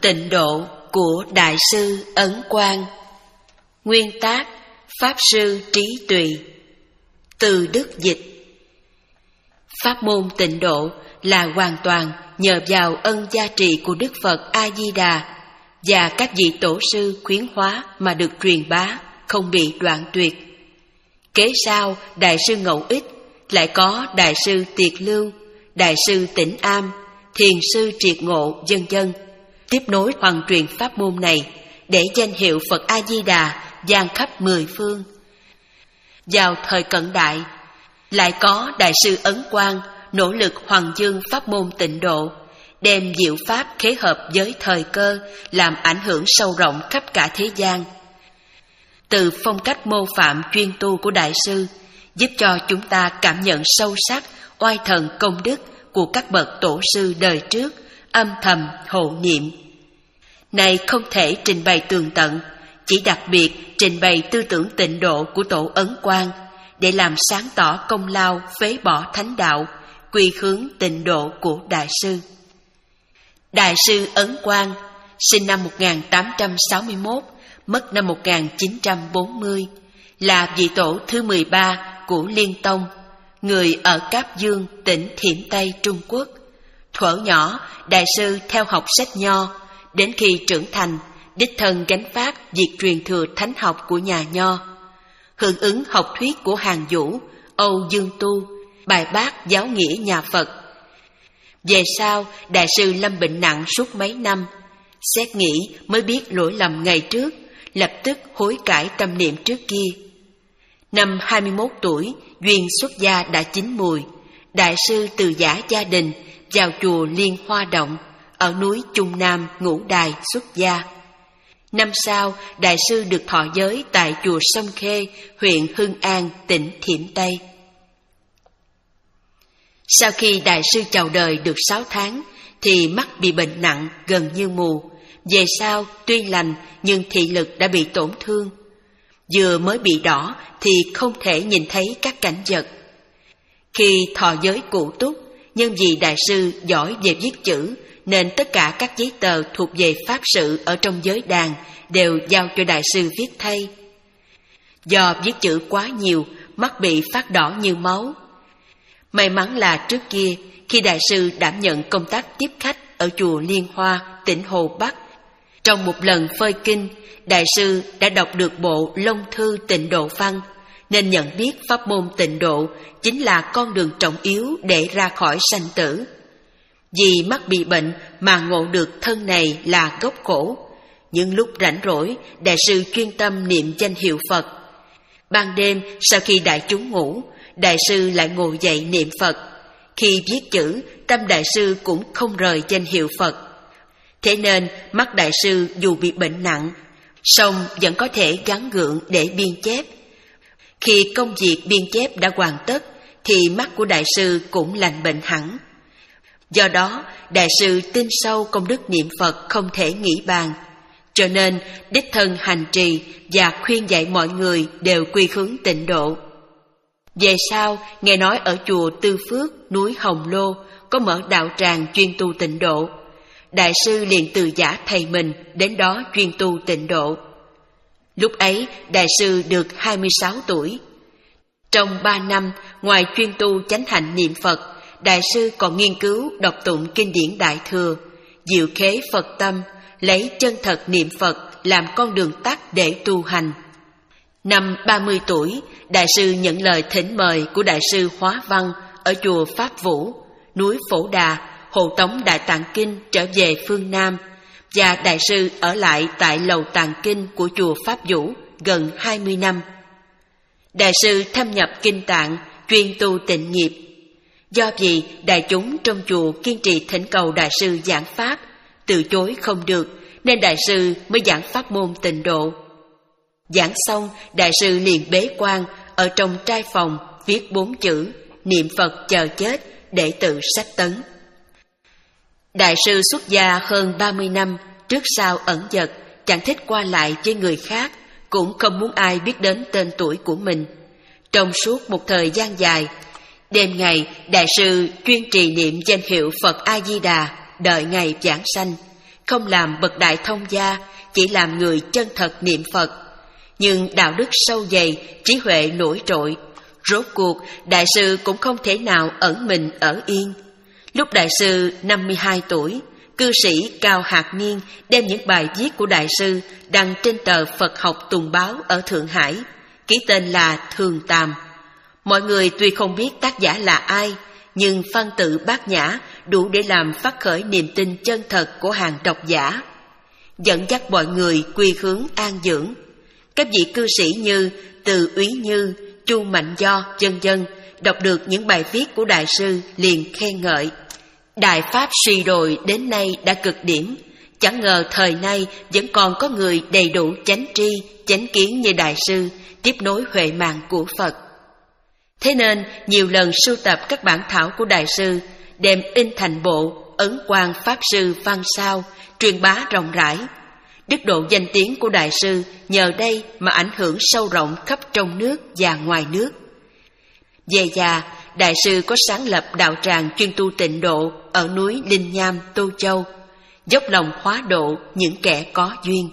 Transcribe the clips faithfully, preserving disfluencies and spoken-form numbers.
Tịnh độ của Đại sư Ấn Quang. Nguyên tác Pháp sư Trí Tùy. Từ đức dịch. Pháp môn tịnh độ là hoàn toàn nhờ vào ân gia trì của Đức Phật A-di-đà và các vị tổ sư khuyến hóa mà được truyền bá, không bị đoạn tuyệt. Kế sau Đại sư Ngẫu Ích lại có Đại sư Tiệt Lưu, Đại sư Tĩnh Am, Thiền sư Triệt Ngộ, vân vân, tiếp nối hoàn truyền pháp môn này để danh hiệu Phật A-di-đà vang khắp mười phương. Vào thời cận đại, lại có Đại sư Ấn Quang nỗ lực hoàn dương pháp môn tịnh độ, đem diệu pháp khế hợp với thời cơ, làm ảnh hưởng sâu rộng khắp cả thế gian. Từ phong cách mô phạm chuyên tu của Đại sư, giúp cho chúng ta cảm nhận sâu sắc oai thần công đức của các bậc tổ sư đời trước, âm thầm hộ niệm. Này không thể trình bày tường tận, chỉ đặc biệt trình bày tư tưởng tịnh độ của tổ Ấn Quang để làm sáng tỏ công lao phế bỏ thánh đạo, quy hướng tịnh độ của Đại sư. Đại sư Ấn Quang sinh năm một nghìn tám trăm sáu mươi mốt, mất năm một nghìn chín trăm bốn mươi, là vị tổ thứ mười ba của Liên Tông, người ở Cáp Dương, tỉnh Thiểm Tây, Trung Quốc. Thuở nhỏ, Đại sư theo học sách Nho, đến khi trưởng thành, đích thân gánh vác việc truyền thừa thánh học của nhà Nho. Hưởng ứng học thuyết của Hàn Vũ, Âu Dương Tu, bài bác giáo nghĩa nhà Phật. Về sau, Đại sư lâm bệnh nặng suốt mấy năm, xét nghĩ mới biết lỗi lầm ngày trước, lập tức hối cải tâm niệm trước kia. Năm hai mươi mốt tuổi, duyên xuất gia đã chín mùi, Đại sư từ giã gia đình vào chùa Liên Hoa Động ở núi Trung Nam Ngũ Đài xuất gia. Năm sau, Đại sư được thọ giới tại chùa Sông Khê, huyện Hưng An, tỉnh Thiểm Tây. Sau khi Đại sư chào đời được sáu tháng, thì mắt bị bệnh nặng gần như mù. Về sau, tuy lành nhưng thị lực đã bị tổn thương. Vừa mới bị đỏ thì không thể nhìn thấy các cảnh vật. Khi thọ giới cụ túc, nhân vì Đại sư giỏi về viết chữ, nên tất cả các giấy tờ thuộc về pháp sự ở trong giới đàn đều giao cho Đại sư viết thay. Do viết chữ quá nhiều, mắt bị phát đỏ như máu. May mắn là trước kia, khi Đại sư đảm nhận công tác tiếp khách ở chùa Liên Hoa, tỉnh Hồ Bắc, trong một lần phơi kinh, Đại sư đã đọc được bộ Long Thư Tịnh Độ Văn, nên nhận biết pháp môn tịnh độ chính là con đường trọng yếu để ra khỏi sanh tử. Vì mắt bị bệnh mà ngộ được thân này là gốc khổ. Nhưng lúc rảnh rỗi, Đại sư chuyên tâm niệm danh hiệu Phật. Ban đêm sau khi đại chúng ngủ, Đại sư lại ngồi dậy niệm Phật. Khi viết chữ, tâm Đại sư cũng không rời danh hiệu Phật. Thế nên mắt Đại sư dù bị bệnh nặng, song vẫn có thể gắng gượng để biên chép. Khi công việc biên chép đã hoàn tất, thì mắt của Đại sư cũng lành bệnh hẳn. Do đó, Đại sư tin sâu công đức niệm Phật không thể nghĩ bàn, cho nên đích thân hành trì và khuyên dạy mọi người đều quy hướng tịnh độ. Về sau, nghe nói ở chùa Tư Phước, núi Hồng Lô có mở đạo tràng chuyên tu tịnh độ. Đại sư liền từ giã thầy mình đến đó chuyên tu tịnh độ. Lúc ấy, Đại sư được hai mươi sáu tuổi. Trong ba năm, ngoài chuyên tu chánh hạnh niệm Phật, Đại sư còn nghiên cứu đọc tụng kinh điển Đại Thừa, diệu khế Phật tâm, lấy chân thật niệm Phật làm con đường tắt để tu hành. Năm ba mươi tuổi, Đại sư nhận lời thỉnh mời của Đại sư Hóa Văn ở chùa Pháp Vũ, núi Phổ Đà, hộ tống Đại Tạng Kinh trở về phương Nam, và Đại sư ở lại tại lầu Tạng Kinh của chùa Pháp Vũ gần hai mươi năm. Đại sư thâm nhập kinh tạng, chuyên tu tịnh nghiệp. Do vì đại chúng trong chùa kiên trì thỉnh cầu Đại sư giảng pháp, từ chối không được, nên Đại sư mới giảng pháp môn tịnh độ. Giảng xong, Đại sư liền bế quan ở trong trai phòng viết bốn chữ niệm Phật chờ chết để tự sách tấn. Đại sư xuất gia hơn ba mươi năm, trước sau ẩn dật, chẳng thích qua lại với người khác, cũng không muốn ai biết đến tên tuổi của mình. Trong suốt một thời gian dài, đêm ngày Đại sư chuyên trì niệm danh hiệu Phật A-di-đà, đợi ngày giảng sanh, không làm bậc đại thông gia, chỉ làm người chân thật niệm Phật. Nhưng đạo đức sâu dày, trí huệ nổi trội. Rốt cuộc, đại sư cũng không thể nào ẩn mình ở yên. Lúc đại sư năm mươi hai tuổi, cư sĩ Cao Hạc Niên đem những bài viết của đại sư đăng trên tờ Phật học Tùng Báo ở Thượng Hải, ký tên là Thường Tàm. Mọi người tuy không biết tác giả là ai, nhưng văn tự bát nhã đủ để làm phát khởi niềm tin chân thật của hàng độc giả, dẫn dắt mọi người quy hướng an dưỡng. Các vị cư sĩ như Từ Úy Như, Chu Mạnh Do, vân vân đọc được những bài viết của đại sư liền khen ngợi. Đại pháp suy đồi đến nay đã cực điểm, chẳng ngờ thời nay vẫn còn có người đầy đủ chánh tri, chánh kiến như đại sư tiếp nối huệ mạng của Phật. Thế nên nhiều lần sưu tập các bản thảo của đại sư, đem in thành bộ Ấn Quang Pháp Sư Văn Sao, truyền bá rộng rãi. Đức độ danh tiếng của đại sư nhờ đây mà ảnh hưởng sâu rộng khắp trong nước và ngoài nước. Về già, đại sư có sáng lập đạo tràng chuyên tu tịnh độ ở núi Linh Nham, Tô Châu, dốc lòng hóa độ những kẻ có duyên.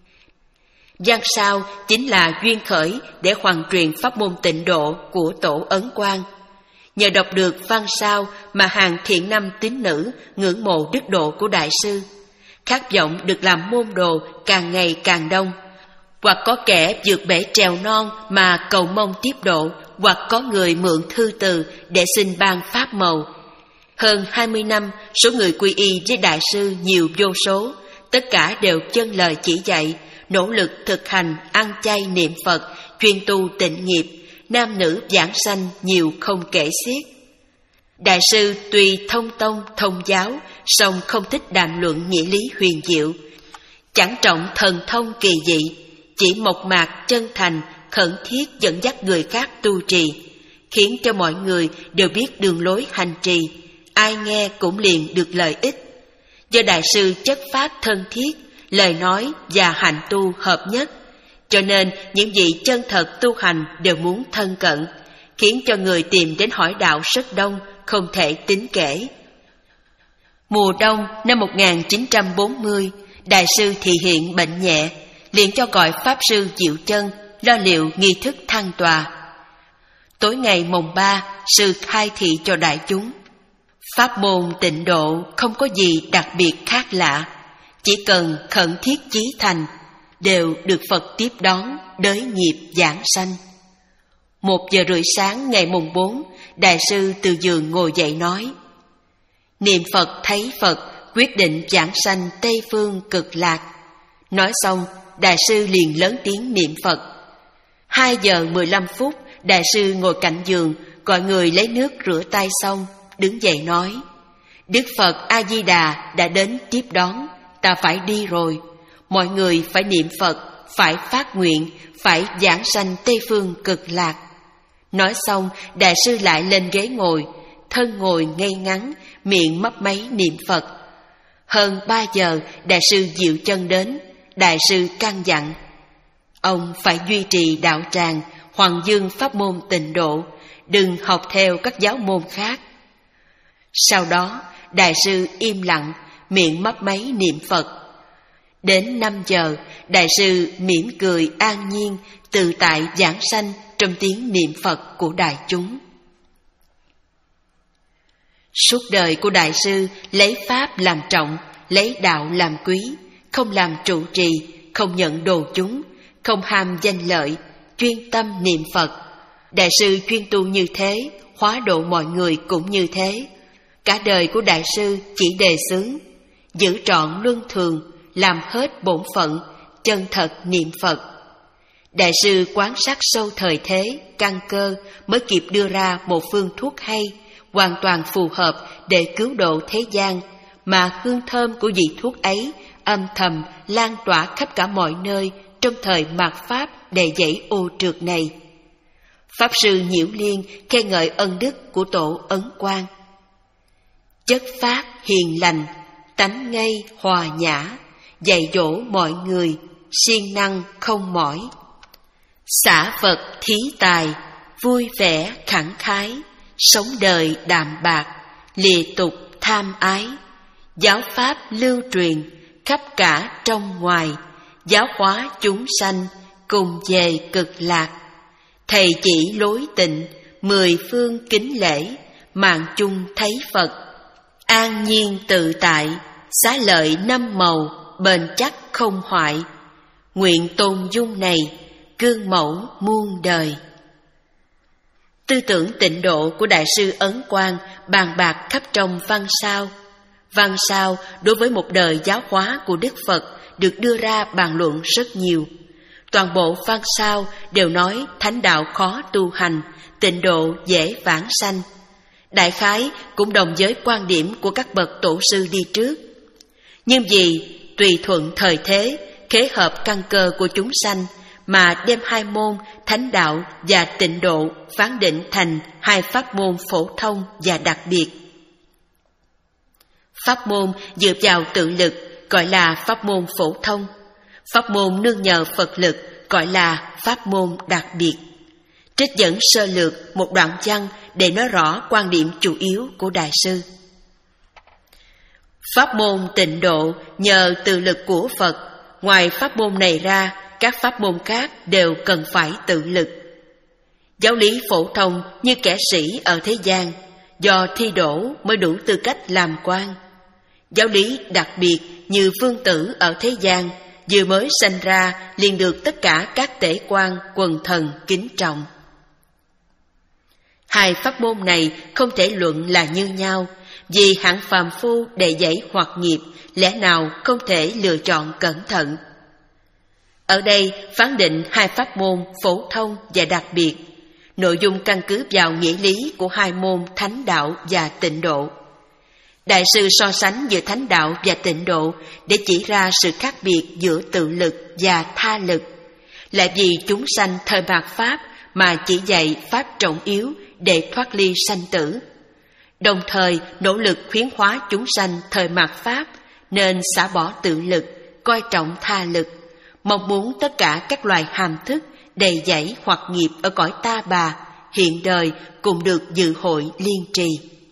Văn Sao chính là duyên khởi để hoàn truyền pháp môn tịnh độ của tổ Ấn Quang. Nhờ đọc được Văn Sao mà hàng thiện nam tín nữ ngưỡng mộ đức độ của đại sư, khát vọng được làm môn đồ càng ngày càng đông. Hoặc có kẻ vượt bể trèo non mà cầu mong tiếp độ, hoặc có người mượn thư từ để xin ban pháp màu. Hơn hai mươi năm, số người quy y với đại sư nhiều vô số, tất cả đều chân lời chỉ dạy, nỗ lực thực hành ăn chay niệm Phật, chuyên tu tịnh nghiệp, nam nữ giảng sanh nhiều không kể xiết. Đại sư tuy thông tông thông giáo, song không thích đàm luận nghĩa lý huyền diệu, chẳng trọng thần thông kỳ dị, chỉ mộc mạc chân thành khẩn thiết dẫn dắt người khác tu trì, khiến cho mọi người đều biết đường lối hành trì, ai nghe cũng liền được lợi ích. Do đại sư chất phát thân thiết, lời nói và hành tu hợp nhất, cho nên những vị chân thật tu hành đều muốn thân cận, khiến cho người tìm đến hỏi đạo rất đông, không thể tính kể. Mùa đông năm một nghìn chín trăm bốn mươi, đại sư thị hiện bệnh nhẹ, liền cho gọi pháp sư Diệu Chân lo liệu nghi thức thăng tòa. Tối ngày mồng ba, sư khai thị cho đại chúng: pháp môn tịnh độ không có gì đặc biệt khác lạ, chỉ cần khẩn thiết chí thành, đều được Phật tiếp đón, đới nghiệp giảng sanh. Một giờ rưỡi sáng ngày mùng bốn, đại sư từ giường ngồi dậy nói: niệm Phật thấy Phật, quyết định giảng sanh Tây Phương Cực Lạc. Nói xong, đại sư liền lớn tiếng niệm Phật. Hai giờ mười lăm phút, đại sư ngồi cạnh giường, gọi người lấy nước rửa tay xong, đứng dậy nói: Đức Phật A-di-đà đã đến tiếp đón, ta phải đi rồi. Mọi người phải niệm Phật, phải phát nguyện, phải giảng sanh Tây Phương Cực Lạc. Nói xong, đại sư lại lên ghế ngồi, thân ngồi ngay ngắn, miệng mấp máy niệm Phật. Hơn ba giờ, đại sư Diệu Chân đến. Đại sư căn dặn: ông phải duy trì đạo tràng, hoàng dương pháp môn tịnh độ, đừng học theo các giáo môn khác. Sau đó, đại sư im lặng, miệng mấp máy niệm Phật. Đến năm giờ, đại sư mỉm cười an nhiên, tự tại giảng sanh trong tiếng niệm Phật của đại chúng. Suốt đời của đại sư lấy pháp làm trọng, lấy đạo làm quý, không làm trụ trì, không nhận đồ chúng, không ham danh lợi, chuyên tâm niệm Phật. Đại sư chuyên tu như thế, hóa độ mọi người cũng như thế. Cả đời của đại sư chỉ đề xướng giữ trọn luân thường, làm hết bổn phận, chân thật niệm Phật. Đại sư quán sát sâu thời thế, căn cơ mới kịp đưa ra một phương thuốc hay, hoàn toàn phù hợp để cứu độ thế gian, mà hương thơm của vị thuốc ấy âm thầm lan tỏa khắp cả mọi nơi trong thời mạt Pháp đầy dẫy ô trượt này. Pháp sư Nhiễu Liên khen ngợi ân đức của tổ Ấn Quang: chất phát hiền lành, tánh ngây hòa nhã, dạy dỗ mọi người, siêng năng không mỏi. Xả Phật thí tài, vui vẻ khẳng khái, sống đời đạm bạc, lìa tục tham ái. Giáo pháp lưu truyền, khắp cả trong ngoài, giáo hóa chúng sanh, cùng về cực lạc. Thầy chỉ lối tịnh, mười phương kính lễ, mạng chung thấy Phật. An nhiên tự tại, xá lợi năm màu, bền chắc không hoại. Nguyện tôn dung này, gương mẫu muôn đời. Tư tưởng tịnh độ của Đại sư Ấn Quang bàn bạc khắp trong văn sao. Văn sao đối với một đời giáo hóa của Đức Phật được đưa ra bàn luận rất nhiều. Toàn bộ văn sao đều nói thánh đạo khó tu hành, tịnh độ dễ vãng sanh. Đại khái cũng đồng với quan điểm của các bậc tổ sư đi trước. Nhưng vì tùy thuận thời thế, khế hợp căn cơ của chúng sanh mà đem hai môn thánh đạo và tịnh độ phán định thành hai pháp môn phổ thông và đặc biệt. Pháp môn dựa vào tự lực gọi là pháp môn phổ thông, pháp môn nương nhờ Phật lực gọi là pháp môn đặc biệt. Trích dẫn sơ lược một đoạn văn để nói rõ quan điểm chủ yếu của Đại sư. Pháp môn tịnh độ nhờ tự lực của Phật, ngoài pháp môn này ra, các pháp môn khác đều cần phải tự lực. Giáo lý phổ thông như kẻ sĩ ở thế gian, do thi đỗ mới đủ tư cách làm quan. Giáo lý đặc biệt như vương tử ở thế gian, vừa mới sanh ra liền được tất cả các tể quan quần thần kính trọng. Hai pháp môn này không thể luận là như nhau, vì hạng phàm phu để dẫy hoặc nghiệp lẽ nào không thể lựa chọn cẩn thận. Ở đây phán định hai pháp môn phổ thông và đặc biệt, nội dung căn cứ vào nghĩa lý của hai môn thánh đạo và tịnh độ. Đại sư so sánh giữa thánh đạo và tịnh độ để chỉ ra sự khác biệt giữa tự lực và tha lực, lại vì chúng sanh thời mạt pháp mà chỉ dạy pháp trọng yếu để thoát ly sanh tử. Đồng thời nỗ lực khuyến hóa chúng sanh thời mạt pháp nên xả bỏ tự lực, coi trọng tha lực, mong muốn tất cả các loài hàm thức đầy dẫy hoặc nghiệp ở cõi ta bà, hiện đời cùng được dự hội liên trì.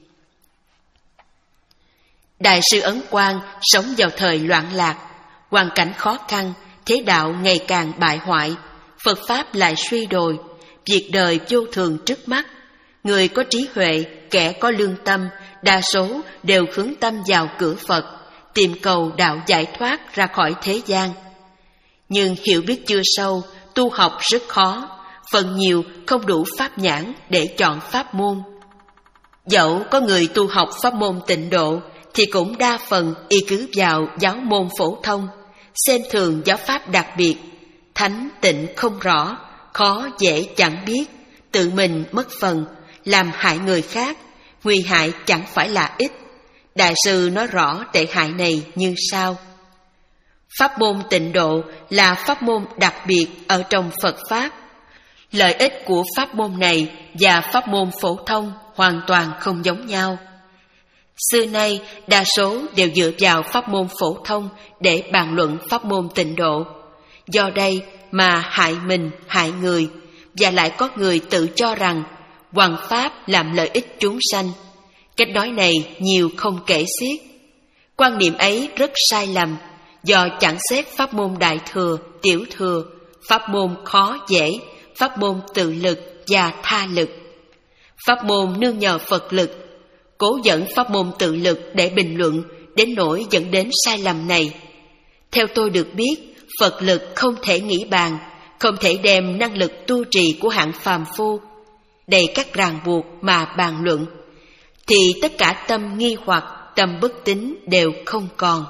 Đại sư Ấn Quang sống vào thời loạn lạc, hoàn cảnh khó khăn, thế đạo ngày càng bại hoại, Phật Pháp lại suy đồi, việc đời vô thường trước mắt. Người có trí huệ, kẻ có lương tâm, đa số đều hướng tâm vào cửa Phật, tìm cầu đạo giải thoát ra khỏi thế gian. Nhưng hiểu biết chưa sâu, tu học rất khó, phần nhiều không đủ pháp nhãn để chọn pháp môn. Dẫu có người tu học pháp môn tịnh độ, thì cũng đa phần y cứ vào giáo môn phổ thông, xem thường giáo pháp đặc biệt, thánh tịnh không rõ, khó dễ chẳng biết, tự mình mất phần, làm hại người khác, nguy hại chẳng phải là ít. Đại sư nói rõ tệ hại này như sau. Pháp môn tịnh độ là pháp môn đặc biệt ở trong Phật Pháp. Lợi ích của pháp môn này và pháp môn phổ thông hoàn toàn không giống nhau. Xưa nay, đa số đều dựa vào pháp môn phổ thông để bàn luận pháp môn tịnh độ. Do đây mà hại mình, hại người, và lại có người tự cho rằng hoằng pháp làm lợi ích chúng sanh. Cách nói này nhiều không kể xiết. Quan niệm ấy rất sai lầm, do chẳng xét pháp môn đại thừa, tiểu thừa, pháp môn khó dễ, pháp môn tự lực và tha lực. Pháp môn nương nhờ Phật lực, cố dẫn pháp môn tự lực để bình luận, đến nỗi dẫn đến sai lầm này. Theo tôi được biết, Phật lực không thể nghĩ bàn, không thể đem năng lực tu trì của hạng phàm phu đầy các ràng buộc mà bàn luận, thì tất cả tâm nghi hoặc, tâm bất tín đều không còn.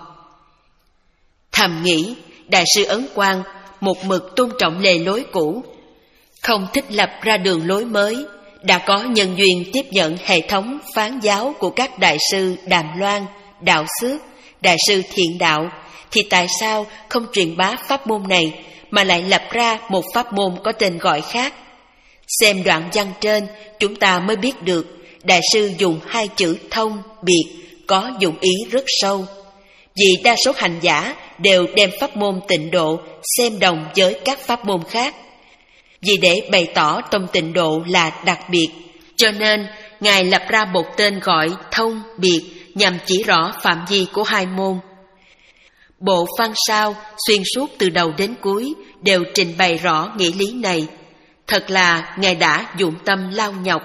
Thầm nghĩ, Đại sư Ấn Quang một mực tôn trọng lề lối cũ, không thích lập ra đường lối mới. Đã có nhân duyên tiếp nhận hệ thống phán giáo của các đại sư Đàm Loan, Đạo Xước, Đại sư Thiện Đạo, thì tại sao không truyền bá pháp môn này mà lại lập ra một pháp môn có tên gọi khác? Xem đoạn văn trên, chúng ta mới biết được Đại sư dùng hai chữ thông, biệt, có dụng ý rất sâu. Vì đa số hành giả đều đem pháp môn tịnh độ xem đồng với các pháp môn khác. Vì để bày tỏ tông tịnh độ là đặc biệt, cho nên Ngài lập ra một tên gọi thông biệt nhằm chỉ rõ phạm vi của hai môn. Bộ văn sao xuyên suốt từ đầu đến cuối đều trình bày rõ nghĩa lý này. Thật là Ngài đã dụng tâm lao nhọc.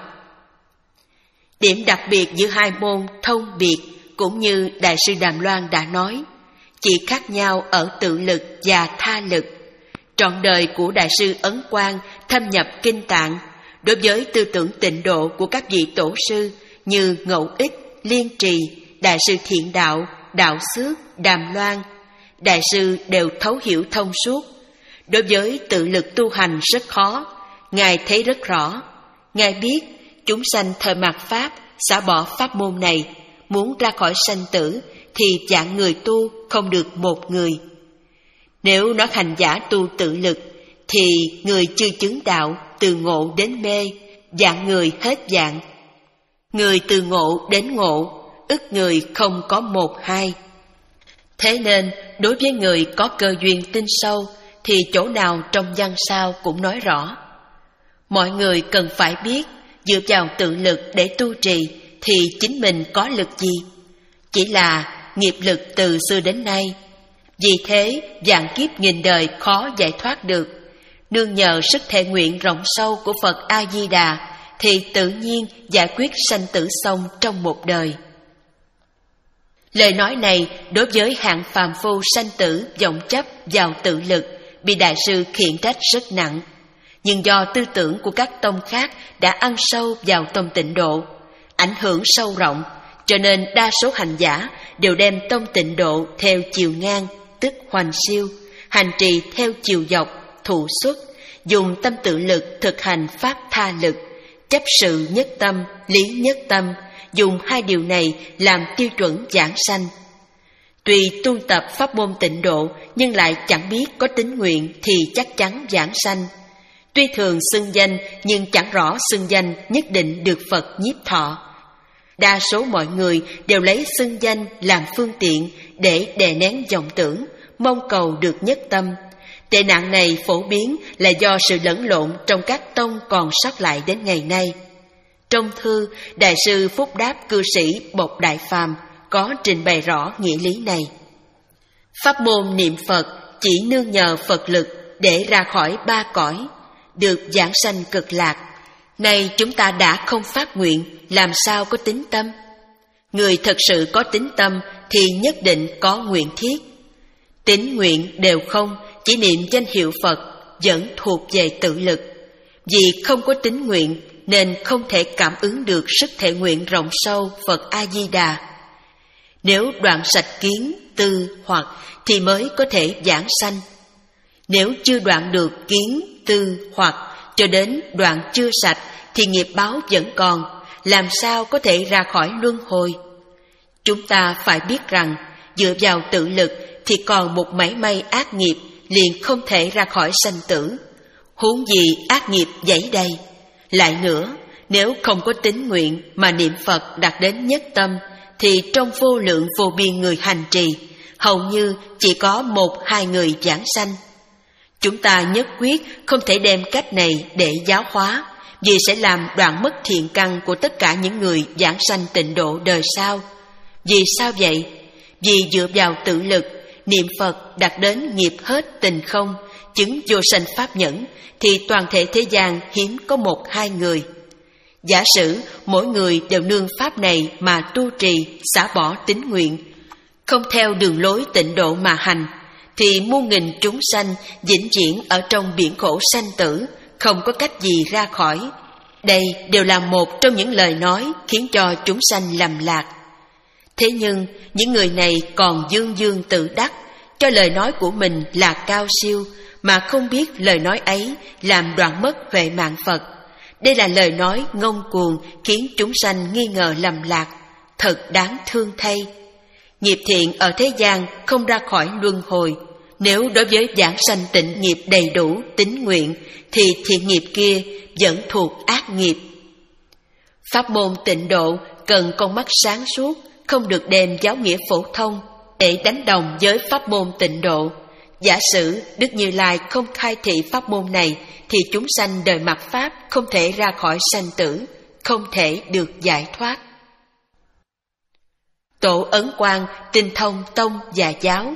Điểm đặc biệt giữa hai môn thông biệt cũng như Đại sư Đàm Loan đã nói, chỉ khác nhau ở tự lực và tha lực. Trọn đời của Đại sư Ấn Quang thâm nhập kinh tạng, đối với tư tưởng tịnh độ của các vị tổ sư như Ngẫu Ích, Liên Trì, Đại sư Thiện Đạo, Đạo Xước, Đàm Loan, Đại sư đều thấu hiểu thông suốt. Đối với tự lực tu hành rất khó, Ngài thấy rất rõ. Ngài biết chúng sanh thời mạt Pháp xả bỏ pháp môn này, muốn ra khỏi sanh tử thì dạng người tu không được một người. Nếu nói hành giả tu tự lực thì người chưa chứng đạo từ ngộ đến mê, dạng người hết dạng. Người từ ngộ đến ngộ, ức người không có một hai. Thế nên đối với người có cơ duyên tinh sâu thì chỗ nào trong văn sao cũng nói rõ. Mọi người cần phải biết dựa vào tự lực để tu trì thì chính mình có lực gì? Chỉ là nghiệp lực từ xưa đến nay. Vì thế vạn kiếp nghìn đời khó giải thoát được. Nương nhờ sức thể nguyện rộng sâu của Phật A-di-đà thì tự nhiên giải quyết sanh tử xong trong một đời. Lời nói này đối với hạng phàm phu sanh tử vọng chấp vào tự lực bị Đại sư khiển trách rất nặng. Nhưng do tư tưởng của các tông khác đã ăn sâu vào tông Tịnh Độ, ảnh hưởng sâu rộng, cho nên đa số hành giả đều đem tông Tịnh Độ theo chiều ngang, tức hoành siêu, hành trì theo chiều dọc, thụ xuất, dùng tâm tự lực thực hành pháp tha lực, chấp sự nhất tâm, lý nhất tâm, dùng hai điều này làm tiêu chuẩn giảng sanh. Tuy tu tập pháp môn Tịnh Độ nhưng lại chẳng biết có tín nguyện thì chắc chắn giảng sanh. Tuy thường xưng danh nhưng chẳng rõ xưng danh nhất định được Phật nhiếp thọ. Đa số mọi người đều lấy xưng danh làm phương tiện để đè nén vọng tưởng, mong cầu được nhất tâm. Tệ nạn này phổ biến là do sự lẫn lộn trong các tông còn sót lại đến ngày nay. Trong thư, Đại sư Phúc Đáp cư sĩ Bộc Đại Phàm có trình bày rõ nghĩa lý này. Pháp môn niệm Phật chỉ nương nhờ Phật lực để ra khỏi ba cõi, được giảng sanh cực lạc. Nay chúng ta đã không phát nguyện, làm sao có tín tâm? Người thật sự có tín tâm thì nhất định có nguyện thiết. Tín nguyện đều không, chỉ niệm danh hiệu Phật vẫn thuộc về tự lực. Vì không có tín nguyện nên không thể cảm ứng được sức thể nguyện rộng sâu Phật A-di-đà. Nếu đoạn sạch kiến, tư, hoặc thì mới có thể giảng sanh. Nếu chưa đoạn được kiến, tư, hoặc cho đến đoạn chưa sạch thì nghiệp báo vẫn còn, làm sao có thể ra khỏi luân hồi? Chúng ta phải biết rằng dựa vào tự lực thì còn một mảy may ác nghiệp liền không thể ra khỏi sanh tử. Huống gì ác nghiệp dẫy đây. Lại nữa, nếu không có tín nguyện mà niệm Phật đạt đến nhất tâm thì trong vô lượng vô biên người hành trì hầu như chỉ có một hai người giảng sanh. Chúng ta nhất quyết không thể đem cách này để giáo hóa, vì sẽ làm đoạn mất thiện căn của tất cả những người giảng sanh Tịnh Độ đời sau. Vì sao vậy? Vì dựa vào tự lực, niệm Phật đạt đến nghiệp hết tình không, chứng vô sanh pháp nhẫn, thì toàn thể thế gian hiếm có một hai người. Giả sử mỗi người đều nương pháp này mà tu trì, xả bỏ tín nguyện, không theo đường lối Tịnh Độ mà hành, thì muôn nghìn chúng sanh vĩnh viễn ở trong biển khổ sanh tử, không có cách gì ra khỏi. Đây đều là một trong những lời nói khiến cho chúng sanh lầm lạc. Thế nhưng những người này còn dương dương tự đắc, cho lời nói của mình là cao siêu, mà không biết lời nói ấy làm đoạn mất huệ mạng Phật. Đây là lời nói ngông cuồng khiến chúng sanh nghi ngờ lầm lạc, thật đáng thương thay. Nghiệp thiện ở thế gian không ra khỏi luân hồi. Nếu đối với giảng sanh tịnh nghiệp đầy đủ tín nguyện thì thiện nghiệp kia vẫn thuộc ác nghiệp. Pháp môn Tịnh Độ cần con mắt sáng suốt, không được đem giáo nghĩa phổ thông để đánh đồng với pháp môn Tịnh Độ. Giả sử Đức Như Lai không khai thị pháp môn này thì chúng sanh đời mạt Pháp không thể ra khỏi sanh tử, không thể được giải thoát. Tổ Ấn Quang tinh thông tông và giáo,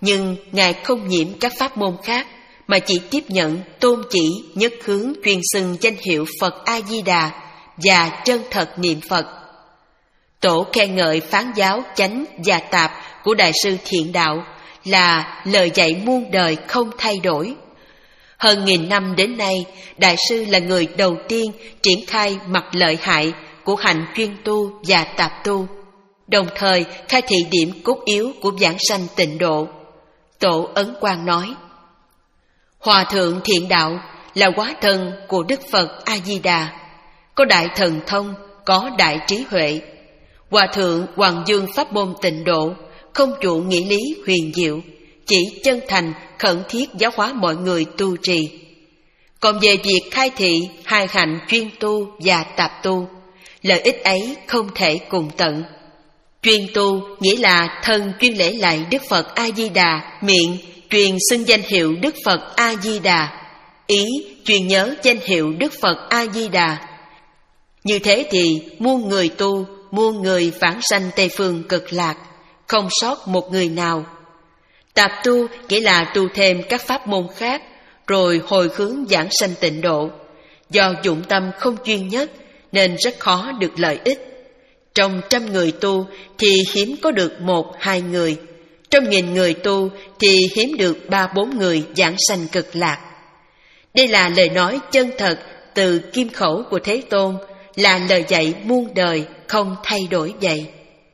nhưng Ngài không nhiễm các pháp môn khác, mà chỉ tiếp nhận tôn chỉ nhất hướng truyền xưng danh hiệu Phật A-di-đà và chân thật niệm Phật. Tổ khen ngợi phán giáo chánh và tạp của Đại sư Thiện Đạo là lời dạy muôn đời không thay đổi. Hơn nghìn năm đến nay, Đại sư là người đầu tiên triển khai mặt lợi hại của hành chuyên tu và tạp tu, đồng thời khai thị điểm cốt yếu của giảng sanh tịnh độ. Tổ Ấn Quang nói: Hòa thượng Thiện Đạo là hóa thân của Đức Phật A-di-đà, có đại thần thông, có đại trí huệ. Hòa thượng Hoàng Dương pháp môn tịnh độ, không chuộng nghĩa lý huyền diệu, chỉ chân thành khẩn thiết giáo hóa mọi người tu trì. Còn về việc khai thị hai hạnh chuyên tu và tạp tu, lợi ích ấy không thể cùng tận. Chuyên tu nghĩa là thân chuyên lễ lại Đức Phật A-di-đà, miệng truyền xưng danh hiệu Đức Phật A-di-đà, ý truyền nhớ danh hiệu Đức Phật A-di-đà. Như thế thì muôn người tu, muôn người vãng sanh Tây Phương Cực Lạc, không sót một người nào. Tạp tu nghĩa là tu thêm các pháp môn khác, rồi hồi hướng giảng sanh tịnh độ. Do dụng tâm không chuyên nhất nên rất khó được lợi ích. Trong trăm người tu thì hiếm có được một hai người, trong nghìn người tu thì hiếm được ba bốn người giảng sanh Cực Lạc. Đây là lời nói chân thật từ kim khẩu của Thế Tôn, là lời dạy muôn đời không thay đổi vậy.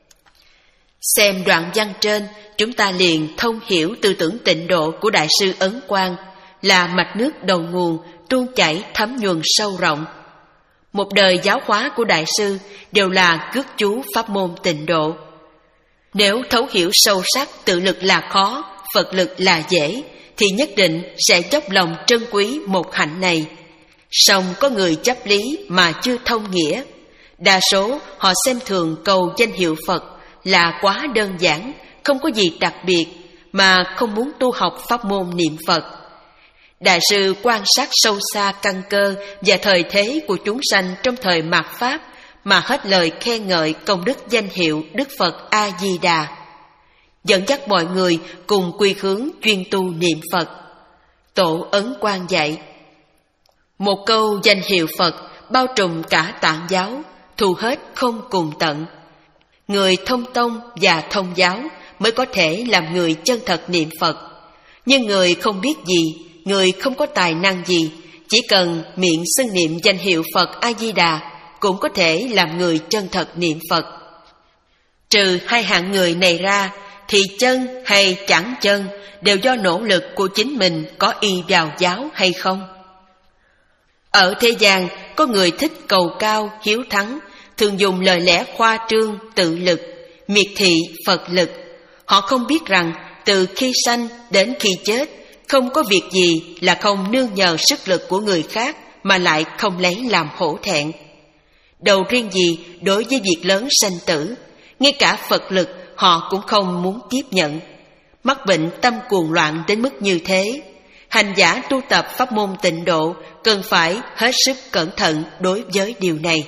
Xem đoạn văn trên, chúng ta liền thông hiểu tư tưởng tịnh độ của Đại sư Ấn Quang là mạch nước đầu nguồn tuôn chảy thấm nhuần sâu rộng. Một đời giáo hóa của Đại sư đều là cước chú pháp môn tịnh độ. Nếu thấu hiểu sâu sắc tự lực là khó, Phật lực là dễ, thì nhất định sẽ dốc lòng trân quý một hạnh này. Song có người chấp lý mà chưa thông nghĩa. Đa số họ xem thường cầu danh hiệu Phật là quá đơn giản, không có gì đặc biệt, mà không muốn tu học pháp môn niệm Phật. Đại sư quan sát sâu xa căn cơ và thời thế của chúng sanh trong thời mạt Pháp, mà hết lời khen ngợi công đức danh hiệu Đức Phật A-di-đà, dẫn dắt mọi người cùng quy hướng chuyên tu niệm Phật. Tổ Ấn Quang dạy: một câu danh hiệu Phật bao trùm cả tạng giáo, thu hết không cùng tận. Người thông tông và thông giáo mới có thể làm người chân thật niệm Phật. Nhưng người không biết gì, người không có tài năng gì, chỉ cần miệng xưng niệm danh hiệu Phật A-di-đà cũng có thể làm người chân thật niệm Phật. Trừ hai hạng người này ra, thì chân hay chẳng chân đều do nỗ lực của chính mình có y vào giáo hay không. Ở thế gian, có người thích cầu cao, hiếu thắng, thường dùng lời lẽ khoa trương, tự lực, miệt thị Phật lực. Họ không biết rằng từ khi sanh đến khi chết, không có việc gì là không nương nhờ sức lực của người khác mà lại không lấy làm hổ thẹn. Đầu riêng gì đối với việc lớn sanh tử, ngay cả Phật lực họ cũng không muốn tiếp nhận. Mắc bệnh tâm cuồng loạn đến mức như thế, hành giả tu tập pháp môn tịnh độ cần phải hết sức cẩn thận đối với điều này.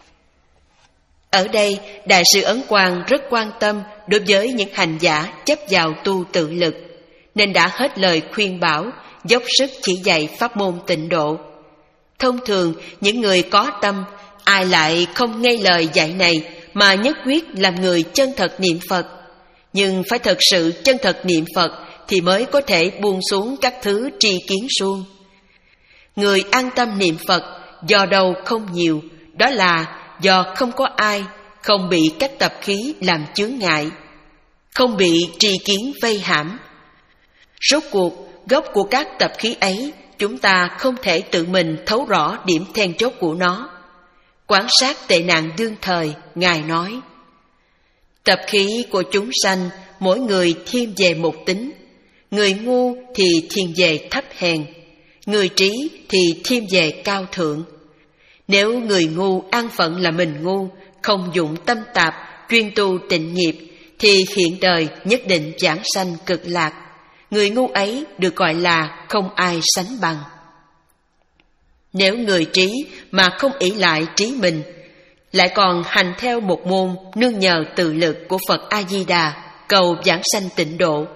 Ở đây, Đại sư Ấn Quang rất quan tâm đối với những hành giả chấp vào tu tự lực, nên đã hết lời khuyên bảo, dốc sức chỉ dạy pháp môn tịnh độ. Thông thường, những người có tâm, ai lại không nghe lời dạy này mà nhất quyết làm người chân thật niệm Phật. Nhưng phải thật sự chân thật niệm Phật thì mới có thể buông xuống các thứ tri kiến suông. Người an tâm niệm Phật do đâu không nhiều, đó là do không có ai, không bị các tập khí làm chướng ngại, không bị tri kiến vây hãm. Rốt cuộc, gốc của các tập khí ấy, chúng ta không thể tự mình thấu rõ điểm then chốt của nó. Quán sát tệ nạn đương thời, Ngài nói: tập khí của chúng sanh, mỗi người thiên về một tính. Người ngu thì thiên về thấp hèn, người trí thì thiên về cao thượng. Nếu người ngu an phận là mình ngu, không dụng tâm tạp, chuyên tu tịnh nghiệp, thì hiện đời nhất định giảng sanh Cực Lạc. Người ngu ấy được gọi là không ai sánh bằng. Nếu người trí mà không ỷ lại trí mình, lại còn hành theo một môn nương nhờ tự lực của Phật A-di-đà, cầu giảng sanh tịnh độ,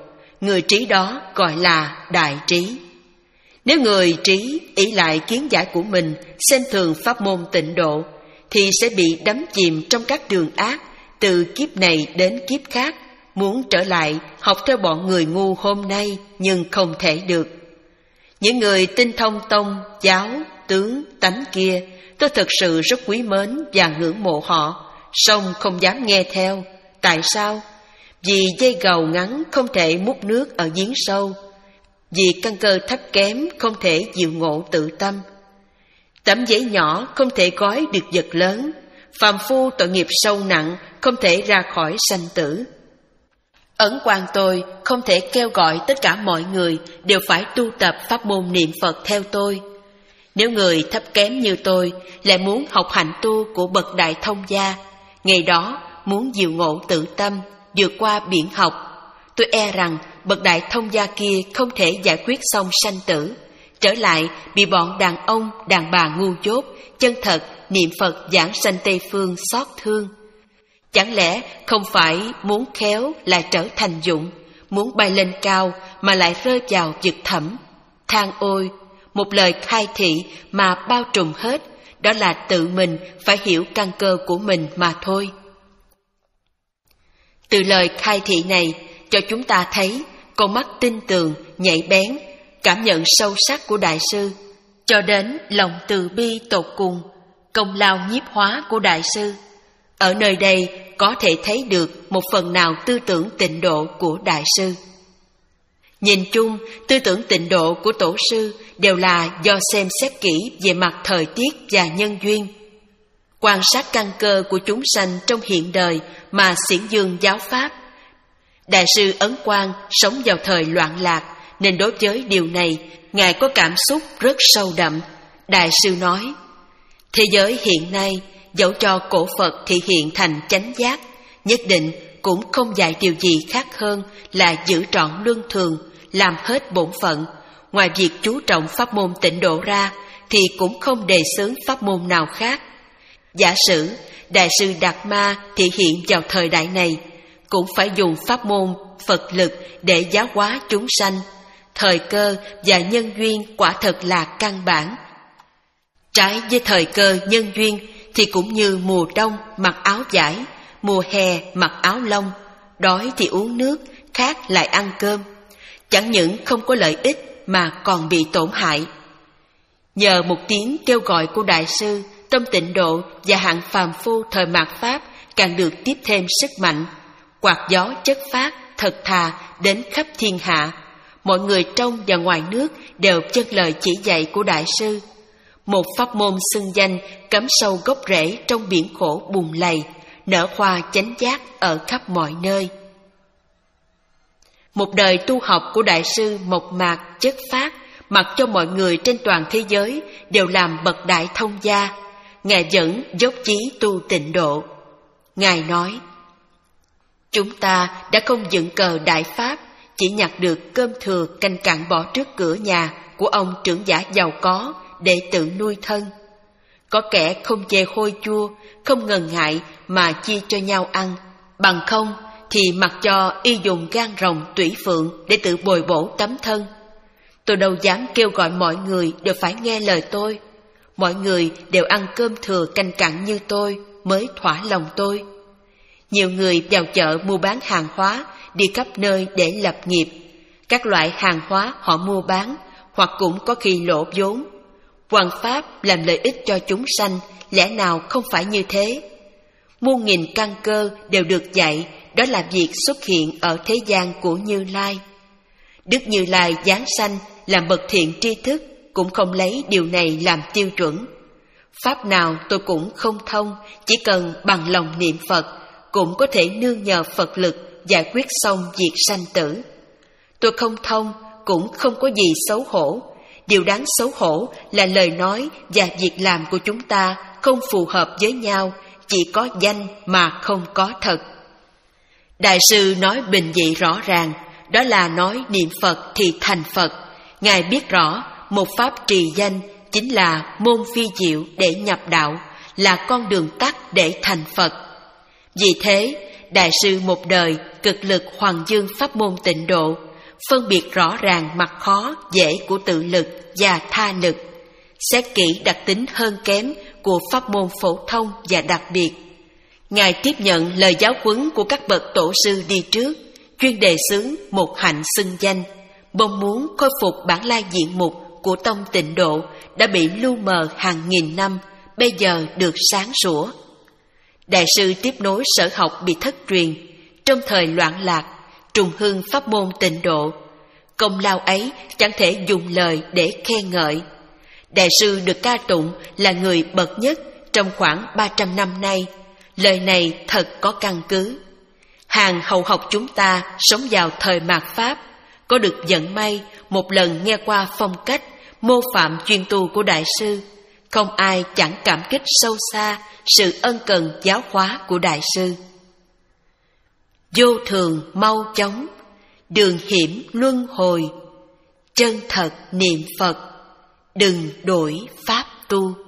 người trí đó gọi là đại trí. Nếu người trí ỷ lại kiến giải của mình, xem thường pháp môn tịnh độ, thì sẽ bị đắm chìm trong các đường ác, từ kiếp này đến kiếp khác, muốn trở lại học theo bọn người ngu hôm nay nhưng không thể được. Những người tinh thông tông, giáo, tướng, tánh kia, tôi thật sự rất quý mến và ngưỡng mộ họ, song không dám nghe theo. Tại sao? Vì dây gầu ngắn không thể múc nước ở giếng sâu, vì căn cơ thấp kém không thể diệu ngộ tự tâm. Tấm giấy nhỏ không thể gói được vật lớn, phàm phu tội nghiệp sâu nặng không thể ra khỏi sanh tử. Ấn Quang tôi không thể kêu gọi tất cả mọi người đều phải tu tập pháp môn niệm Phật theo tôi. Nếu người thấp kém như tôi lại muốn học hạnh tu của bậc đại thông gia, ngày đó muốn diệu ngộ tự tâm, vượt qua biển học, tôi e rằng bậc đại thông gia kia không thể giải quyết xong sanh tử, trở lại bị bọn đàn ông, đàn bà ngu dốt, chân thật niệm Phật giảng sanh Tây Phương xót thương. Chẳng lẽ không phải muốn khéo lại trở thành dụng, muốn bay lên cao mà lại rơi vào vực thẳm? Than ôi, một lời khai thị mà bao trùm hết, đó là tự mình phải hiểu căn cơ của mình mà thôi. Từ lời khai thị này cho chúng ta thấy con mắt tinh tường, nhạy bén, cảm nhận sâu sắc của Đại sư, cho đến lòng từ bi tột cùng, công lao nhiếp hóa của Đại sư. Ở nơi đây có thể thấy được một phần nào tư tưởng tịnh độ của Đại sư. Nhìn chung, tư tưởng tịnh độ của Tổ sư đều là do xem xét kỹ về mặt thời tiết và nhân duyên, quan sát căn cơ của chúng sanh trong hiện đời mà xiển dương giáo pháp. Đại sư Ấn Quang sống vào thời loạn lạc, nên đối với điều này, Ngài có cảm xúc rất sâu đậm. Đại sư nói, thế giới hiện nay, dẫu cho cổ Phật thị hiện thành chánh giác, nhất định cũng không dạy điều gì khác hơn là giữ trọn luân thường, làm hết bổn phận. Ngoài việc chú trọng pháp môn tịnh độ ra, thì cũng không đề xướng pháp môn nào khác. Giả sử Đại sư Đạt Ma thị hiện vào thời đại này, cũng phải dùng pháp môn Phật lực để giáo hóa chúng sanh. Thời cơ và nhân duyên quả thật là căn bản. Trái với thời cơ nhân duyên thì cũng như mùa đông mặc áo vải, mùa hè mặc áo lông, đói thì uống nước, khát lại ăn cơm. Chẳng những không có lợi ích mà còn bị tổn hại. Nhờ một tiếng kêu gọi của Đại sư, trong tịnh độ và hạng phàm phu thời mạt Pháp càng được tiếp thêm sức mạnh. Quạt gió chất phát, thật thà đến khắp thiên hạ. Mọi người trong và ngoài nước đều vâng lời chỉ dạy của Đại sư. Một pháp môn xưng danh cắm sâu gốc rễ trong biển khổ bùn lầy, nở hoa chánh giác ở khắp mọi nơi. Một đời tu học của Đại sư mộc mạc chất phát, mặc cho mọi người trên toàn thế giới đều làm bậc đại thông gia. Ngài vẫn dốc chí tu tịnh độ. Ngài nói, chúng ta đã không dựng cờ đại pháp, chỉ nhặt được cơm thừa canh cặn bỏ trước cửa nhà của ông trưởng giả giàu có để tự nuôi thân. Có kẻ không chê hôi chua, không ngần ngại mà chia cho nhau ăn, bằng không thì mặc cho y dùng gan rồng tủy phượng để tự bồi bổ tấm thân. Tôi đâu dám kêu gọi mọi người đều phải nghe lời tôi. Mọi người đều ăn cơm thừa canh cặn như tôi mới thỏa lòng tôi. Nhiều người vào chợ mua bán hàng hóa, đi khắp nơi để lập nghiệp. Các loại hàng hóa họ mua bán, hoặc cũng có khi lỗ vốn. Hoằng pháp làm lợi ích cho chúng sanh, lẽ nào không phải như thế? Muôn nghìn căn cơ đều được dạy, đó là việc xuất hiện ở thế gian của Như Lai. Đức Như Lai giáng sanh làm bậc thiện tri thức, cũng không lấy điều này làm tiêu chuẩn. Pháp nào tôi cũng không thông, chỉ cần bằng lòng niệm Phật, cũng có thể nương nhờ Phật lực giải quyết xong việc sanh tử. Tôi không thông, cũng không có gì xấu hổ. Điều đáng xấu hổ là lời nói và việc làm của chúng ta không phù hợp với nhau, chỉ có danh mà không có thật. Đại sư nói bình dị rõ ràng, đó là nói niệm Phật thì thành Phật. Ngài biết rõ, một pháp trì danh chính là môn phi diệu để nhập đạo, là con đường tắt để thành Phật. Vì thế, Đại sư một đời cực lực hoằng dương pháp môn tịnh độ, phân biệt rõ ràng mặt khó dễ của tự lực và tha lực, xét kỹ đặc tính hơn kém của pháp môn phổ thông và đặc biệt. Ngài tiếp nhận lời giáo huấn của các bậc tổ sư đi trước, chuyên đề xướng một hạnh xưng danh, mong muốn khôi phục bản lai diện mục của tông Tịnh Độ đã bị lu mờ hàng nghìn năm, bây giờ được sáng sủa. Đại sư tiếp nối sở học bị thất truyền, trong thời loạn lạc, trùng hưng pháp môn Tịnh Độ. Công lao ấy chẳng thể dùng lời để khen ngợi. Đại sư được ca tụng là người bậc nhất trong khoảng ba trăm năm nay. Lời này thật có căn cứ. Hàng hậu học chúng ta sống vào thời mạt Pháp, có được vận may một lần nghe qua phong cách mô phạm chuyên tu của đại sư, không ai chẳng cảm kích sâu xa sự ân cần giáo hóa của đại sư. Vô thường mau chóng, đường hiểm luân hồi, chân thật niệm Phật, đừng đổi pháp tu.